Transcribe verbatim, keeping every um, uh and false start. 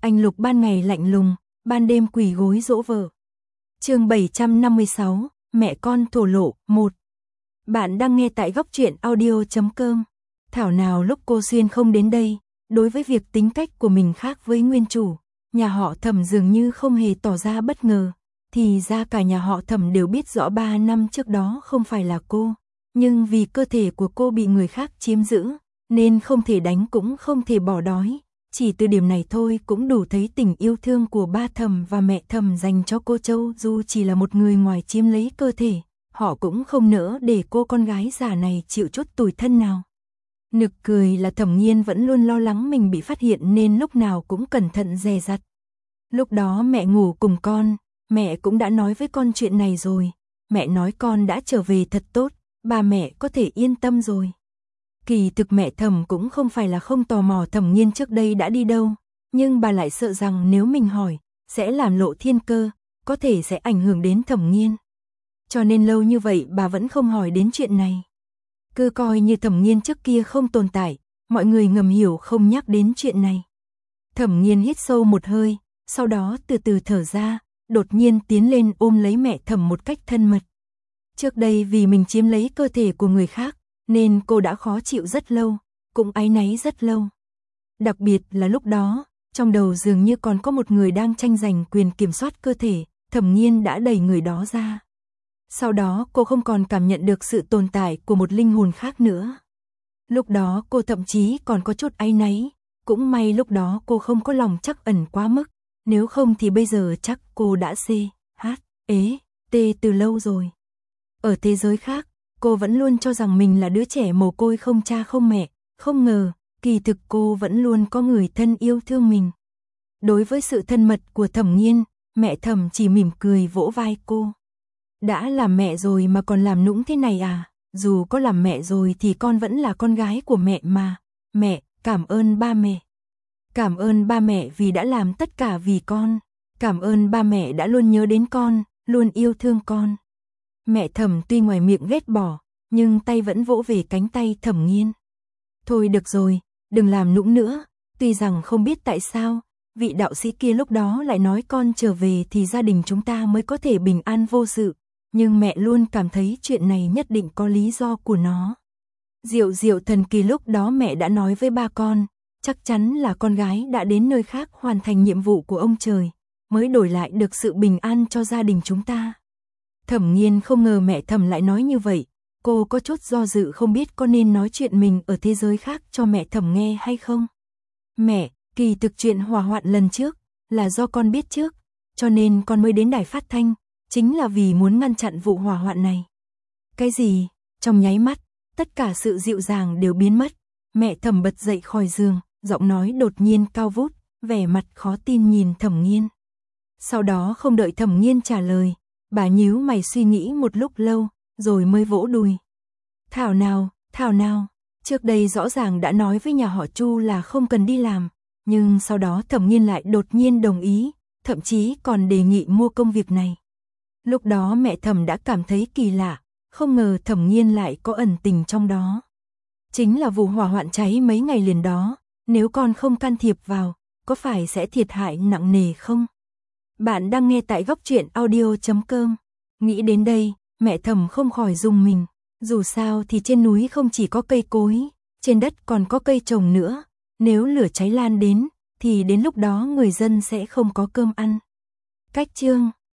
Anh Lục ban ngày lạnh lùng, ban đêm quỳ gối dỗ vợ. Chương bảy trăm năm mươi sáu, mẹ con thổ lộ, một. Bạn đang nghe tại góc truyện audio chấm com. Thảo nào lúc cô Xuyên không đến đây, đối với việc tính cách của mình khác với nguyên chủ, nhà họ Thẩm dường như không hề tỏ ra bất ngờ, thì ra cả nhà họ Thẩm đều biết rõ ba năm trước đó không phải là cô, nhưng vì cơ thể của cô bị người khác chiếm giữ, nên không thể đánh cũng không thể bỏ đói. Chỉ từ điểm này thôi cũng đủ thấy tình yêu thương của ba Thẩm và mẹ Thẩm dành cho cô Châu, dù chỉ là một người ngoài chiếm lấy cơ thể, họ cũng không nỡ để cô con gái già này chịu chút tủi thân nào. Nực cười là Thẩm Nghiên vẫn luôn lo lắng mình bị phát hiện nên lúc nào cũng cẩn thận dè dặt. Lúc đó mẹ ngủ cùng con, mẹ cũng đã nói với con chuyện này rồi, mẹ nói con đã trở về thật tốt, bà mẹ có thể yên tâm rồi. Kỳ thực mẹ Thẩm cũng không phải là không tò mò Thẩm Nghiên trước đây đã đi đâu, nhưng bà lại sợ rằng nếu mình hỏi, sẽ làm lộ thiên cơ, có thể sẽ ảnh hưởng đến Thẩm Nghiên. Cho nên lâu như vậy bà vẫn không hỏi đến chuyện này. Cứ coi như Thẩm Nghiên trước kia không tồn tại, mọi người ngầm hiểu không nhắc đến chuyện này. Thẩm Nghiên hít sâu một hơi, sau đó từ từ thở ra, đột nhiên tiến lên ôm lấy mẹ Thẩm một cách thân mật. Trước đây vì mình chiếm lấy cơ thể của người khác, nên cô đã khó chịu rất lâu, cũng áy náy rất lâu. Đặc biệt là lúc đó, trong đầu dường như còn có một người đang tranh giành quyền kiểm soát cơ thể, Thẩm Nghiên đã đẩy người đó ra. Sau đó cô không còn cảm nhận được sự tồn tại của một linh hồn khác nữa. Lúc đó cô thậm chí còn có chút áy náy, cũng may lúc đó cô không có lòng trắc ẩn quá mức, nếu không thì bây giờ chắc cô đã xê, hát, ế, tê từ lâu rồi. Ở thế giới khác, cô vẫn luôn cho rằng mình là đứa trẻ mồ côi không cha không mẹ, không ngờ, kỳ thực cô vẫn luôn có người thân yêu thương mình. Đối với sự thân mật của Thẩm Nghiên, mẹ Thẩm chỉ mỉm cười vỗ vai cô. Đã làm mẹ rồi mà còn làm nũng thế này à, dù có làm mẹ rồi thì con vẫn là con gái của mẹ mà. Mẹ, cảm ơn ba mẹ. Cảm ơn ba mẹ vì đã làm tất cả vì con. Cảm ơn ba mẹ đã luôn nhớ đến con, luôn yêu thương con. Mẹ Thẩm tuy ngoài miệng ghét bỏ, nhưng tay vẫn vỗ về cánh tay Thẩm Nghiên. Thôi được rồi, đừng làm nũng nữa, tuy rằng không biết tại sao, vị đạo sĩ kia lúc đó lại nói con trở về thì gia đình chúng ta mới có thể bình an vô sự, nhưng mẹ luôn cảm thấy chuyện này nhất định có lý do của nó. Diệu diệu thần kỳ lúc đó mẹ đã nói với ba con, chắc chắn là con gái đã đến nơi khác hoàn thành nhiệm vụ của ông trời, mới đổi lại được sự bình an cho gia đình chúng ta. Thẩm Nghiên không ngờ mẹ Thẩm lại nói như vậy, cô có chút do dự không biết có nên nói chuyện mình ở thế giới khác cho mẹ Thẩm nghe hay không. Mẹ, kỳ thực chuyện hỏa hoạn lần trước là do con biết trước, cho nên con mới đến đài phát thanh, chính là vì muốn ngăn chặn vụ hỏa hoạn này. Cái gì? Trong nháy mắt, tất cả sự dịu dàng đều biến mất, mẹ Thẩm bật dậy khỏi giường, giọng nói đột nhiên cao vút, vẻ mặt khó tin nhìn Thẩm Nghiên. Sau đó không đợi Thẩm Nghiên trả lời, bà nhíu mày suy nghĩ một lúc lâu, rồi mới vỗ đùi. Thảo nào, thảo nào, trước đây rõ ràng đã nói với nhà họ Chu là không cần đi làm, nhưng sau đó Thẩm Nghiên lại đột nhiên đồng ý, thậm chí còn đề nghị mua công việc này. Lúc đó mẹ Thẩm đã cảm thấy kỳ lạ, không ngờ Thẩm Nghiên lại có ẩn tình trong đó. Chính là vụ hỏa hoạn cháy mấy ngày liền đó, nếu con không can thiệp vào, có phải sẽ thiệt hại nặng nề không? Bạn đang nghe tại góc truyện audio chấm com. Nghĩ đến đây, mẹ Thẩm không khỏi rùng mình, dù sao thì trên núi không chỉ có cây cối, trên đất còn có cây trồng nữa, nếu lửa cháy lan đến, thì đến lúc đó người dân sẽ không có cơm ăn. Cách chương